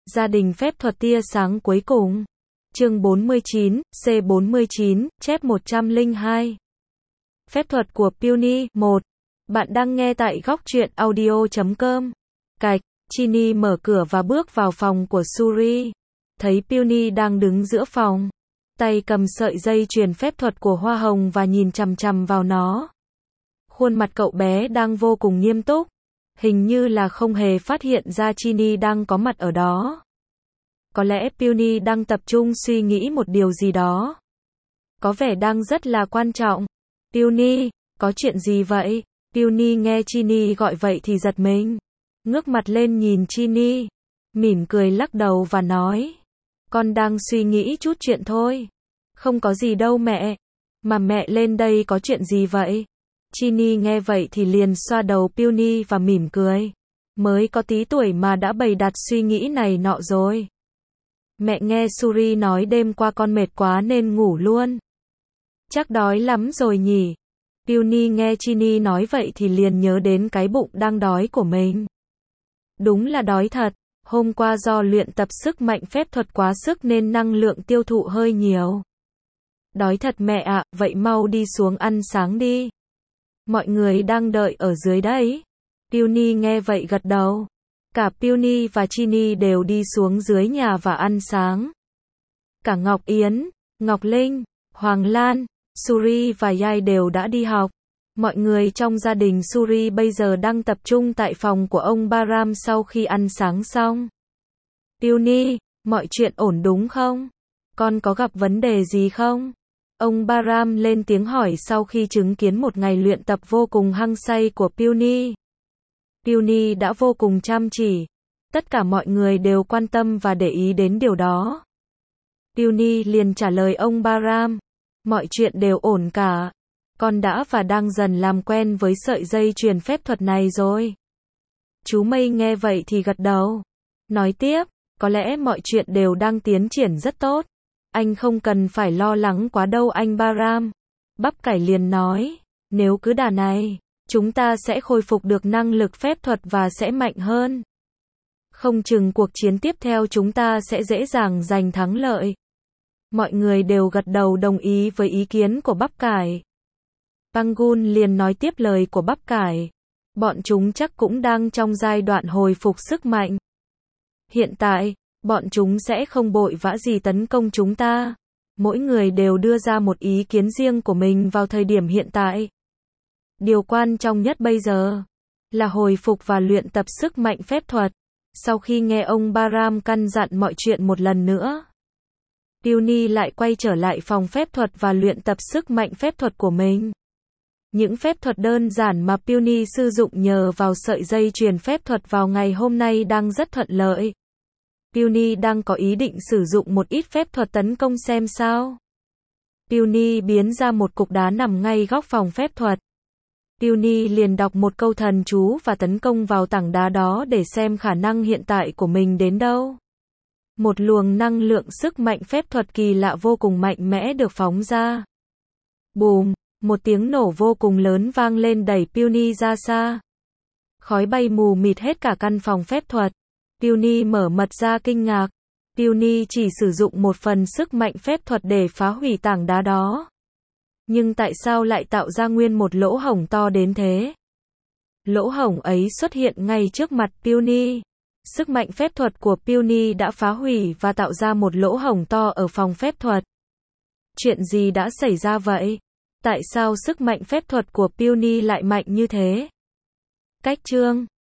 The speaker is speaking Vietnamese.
Gia đình phép thuật tia sáng cuối cùng. Chương 49, C49, chép 102. Phép thuật của Peony 1. Bạn đang nghe tại góc truyện audio.com. Cạch, Ginny mở cửa và bước vào phòng của Suri. Thấy Peony đang đứng giữa phòng, tay cầm sợi dây chuyền phép thuật của hoa hồng và nhìn chằm chằm vào nó. Khuôn mặt cậu bé đang vô cùng nghiêm túc, hình như là không hề phát hiện ra Ginny đang có mặt ở đó. Có lẽ Peony đang tập trung suy nghĩ một điều gì đó. Có vẻ đang rất là quan trọng. Peony, có chuyện gì vậy? Peony nghe Ginny gọi vậy thì giật mình. Ngước mặt lên nhìn Ginny, mỉm cười lắc đầu và nói: con đang suy nghĩ chút chuyện thôi. Không có gì đâu mẹ. Mà mẹ lên đây có chuyện gì vậy? Ginny nghe vậy thì liền xoa đầu Peony và mỉm cười. Mới có tí tuổi mà đã bày đặt suy nghĩ này nọ rồi. Mẹ nghe Suri nói đêm qua con mệt quá nên ngủ luôn. Chắc đói lắm rồi nhỉ? Peony nghe Ginny nói vậy thì liền nhớ đến cái bụng đang đói của mình. Đúng là đói thật. Hôm qua do luyện tập sức mạnh phép thuật quá sức nên năng lượng tiêu thụ hơi nhiều. Đói thật mẹ ạ, vậy mau đi xuống ăn sáng đi. Mọi người đang đợi ở dưới đấy. Peony nghe vậy gật đầu. Cả Peony và Ginny đều đi xuống dưới nhà và ăn sáng. Cả Ngọc Yến, Ngọc Linh, Hoàng Lan, Suri và Yai đều đã đi học. Mọi người trong gia đình Suri bây giờ đang tập trung tại phòng của ông Baram sau khi ăn sáng xong. Peony, mọi chuyện ổn đúng không? Con có gặp vấn đề gì không? Ông Baram lên tiếng hỏi sau khi chứng kiến một ngày luyện tập vô cùng hăng say của Peony. Peony đã vô cùng chăm chỉ. Tất cả mọi người đều quan tâm và để ý đến điều đó. Peony liền trả lời ông Baram: mọi chuyện đều ổn cả. Con đã và đang dần làm quen với sợi dây chuyền phép thuật này rồi. Chú Mây nghe vậy thì gật đầu. Nói tiếp, có lẽ mọi chuyện đều đang tiến triển rất tốt. Anh không cần phải lo lắng quá đâu anh Baram. Bắp Cải liền nói, nếu cứ đà này, chúng ta sẽ khôi phục được năng lực phép thuật và sẽ mạnh hơn. Không chừng cuộc chiến tiếp theo chúng ta sẽ dễ dàng giành thắng lợi. Mọi người đều gật đầu đồng ý với ý kiến của Bắp Cải. Pangun liền nói tiếp lời của Bắp Cải. Bọn chúng chắc cũng đang trong giai đoạn hồi phục sức mạnh. Hiện tại, bọn chúng sẽ không vội vã gì tấn công chúng ta. Mỗi người đều đưa ra một ý kiến riêng của mình vào thời điểm hiện tại. Điều quan trọng nhất bây giờ là hồi phục và luyện tập sức mạnh phép thuật. Sau khi nghe ông Baram căn dặn mọi chuyện một lần nữa, Peony lại quay trở lại phòng phép thuật và luyện tập sức mạnh phép thuật của mình. Những phép thuật đơn giản mà Peony sử dụng nhờ vào sợi dây chuyền phép thuật vào ngày hôm nay đang rất thuận lợi. Peony đang có ý định sử dụng một ít phép thuật tấn công xem sao. Peony biến ra một cục đá nằm ngay góc phòng phép thuật. Peony liền đọc một câu thần chú và tấn công vào tảng đá đó để xem khả năng hiện tại của mình đến đâu. Một luồng năng lượng sức mạnh phép thuật kỳ lạ vô cùng mạnh mẽ được phóng ra. Bùm, một tiếng nổ vô cùng lớn vang lên đẩy Peony ra xa. Khói bay mù mịt hết cả căn phòng phép thuật. Peony mở mật ra kinh ngạc. Peony chỉ sử dụng một phần sức mạnh phép thuật để phá hủy tảng đá đó. Nhưng tại sao lại tạo ra nguyên một lỗ hổng to đến thế? Lỗ hổng ấy xuất hiện ngay trước mặt Peony. Sức mạnh phép thuật của Peony đã phá hủy và tạo ra một lỗ hổng to ở phòng phép thuật. Chuyện gì đã xảy ra vậy? Tại sao sức mạnh phép thuật của Peony lại mạnh như thế? Cách chương